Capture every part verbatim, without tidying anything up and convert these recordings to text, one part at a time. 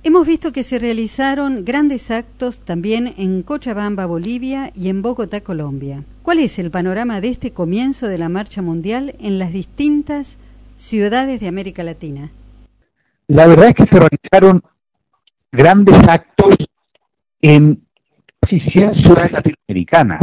Hemos visto que se realizaron grandes actos también en Cochabamba, Bolivia, y en Bogotá, Colombia. ¿Cuál es el panorama de este comienzo de la marcha mundial en las distintas ciudades de América Latina? La verdad es que se realizaron grandes actos en casi cien ciudades latinoamericanas.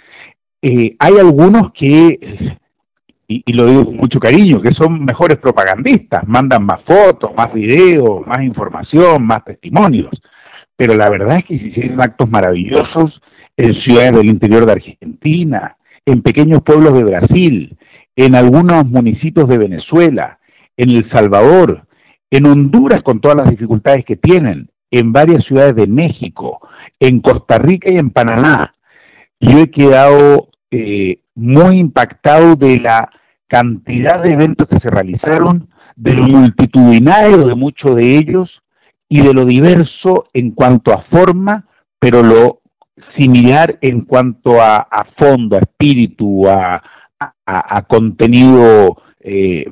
Eh, hay algunos que, y, y lo digo con mucho cariño, que son mejores propagandistas, mandan más fotos, más videos, más información, más testimonios, pero la verdad es que se hicieron actos maravillosos en ciudades del interior de Argentina, en pequeños pueblos de Brasil, en algunos municipios de Venezuela, en El Salvador, en Honduras con todas las dificultades que tienen, en varias ciudades de México, en Costa Rica y en Panamá. Yo he quedado eh, muy impactado de la cantidad de eventos que se realizaron, de lo multitudinario de muchos de ellos y de lo diverso en cuanto a forma, pero lo similar en cuanto a, a fondo, a espíritu, a, a, a contenido eh,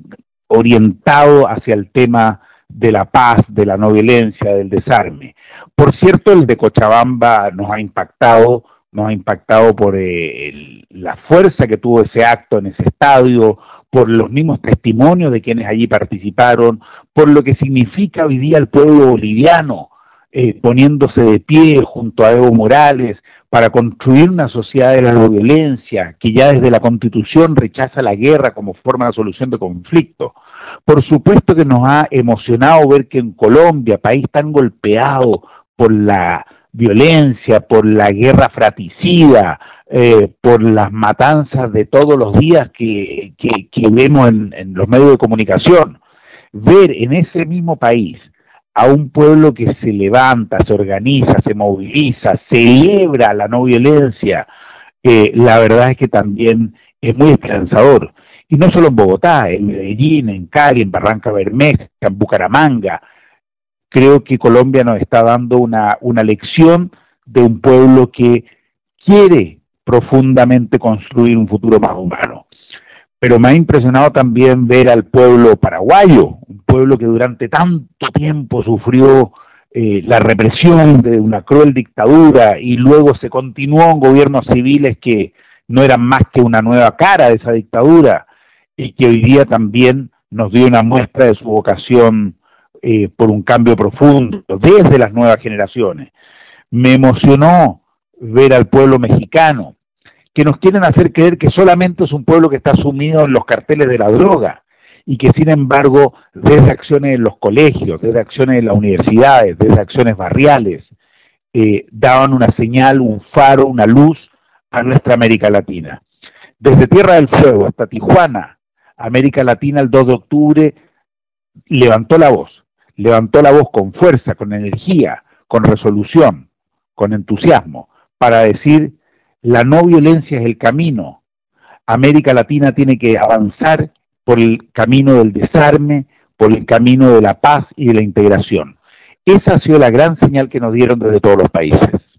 orientado hacia el tema de la paz, de la no violencia, del desarme. Por cierto, el de Cochabamba nos ha impactado, nos ha impactado por eh, el, la fuerza que tuvo ese acto en ese estadio, por los mismos testimonios de quienes allí participaron, por lo que significa hoy día el pueblo boliviano, eh, poniéndose de pie junto a Evo Morales para construir una sociedad de la no violencia, que ya desde la Constitución rechaza la guerra como forma de solución de conflicto. Por supuesto que nos ha emocionado ver que en Colombia, país tan golpeado por la violencia, por la guerra fratricida, eh, por las matanzas de todos los días que, que, que vemos en, en los medios de comunicación, ver en ese mismo país a un pueblo que se levanta, se organiza, se moviliza, celebra la no violencia, eh, la verdad es que también es muy esperanzador. Y no solo en Bogotá, en Medellín, en Cali, en Barranca Bermeja, en Bucaramanga. Creo que Colombia nos está dando una, una lección de un pueblo que quiere profundamente construir un futuro más humano. Pero me ha impresionado también ver al pueblo paraguayo, un pueblo que durante tanto tiempo sufrió eh, la represión de una cruel dictadura y luego se continuó en gobiernos civiles que no eran más que una nueva cara de esa dictadura y que hoy día también nos dio una muestra de su vocación eh, por un cambio profundo desde las nuevas generaciones. Me emocionó ver al pueblo mexicano, que nos quieren hacer creer que solamente es un pueblo que está sumido en los carteles de la droga y que sin embargo desde acciones en los colegios, desde acciones en las universidades, desde acciones barriales, eh, daban una señal, un faro, una luz a nuestra América Latina. Desde Tierra del Fuego hasta Tijuana, América Latina el dos de octubre levantó la voz, levantó la voz con fuerza, con energía, con resolución, con entusiasmo, para decir: la no violencia es el camino. América Latina tiene que avanzar por el camino del desarme, por el camino de la paz y de la integración. Esa ha sido la gran señal que nos dieron desde todos los países.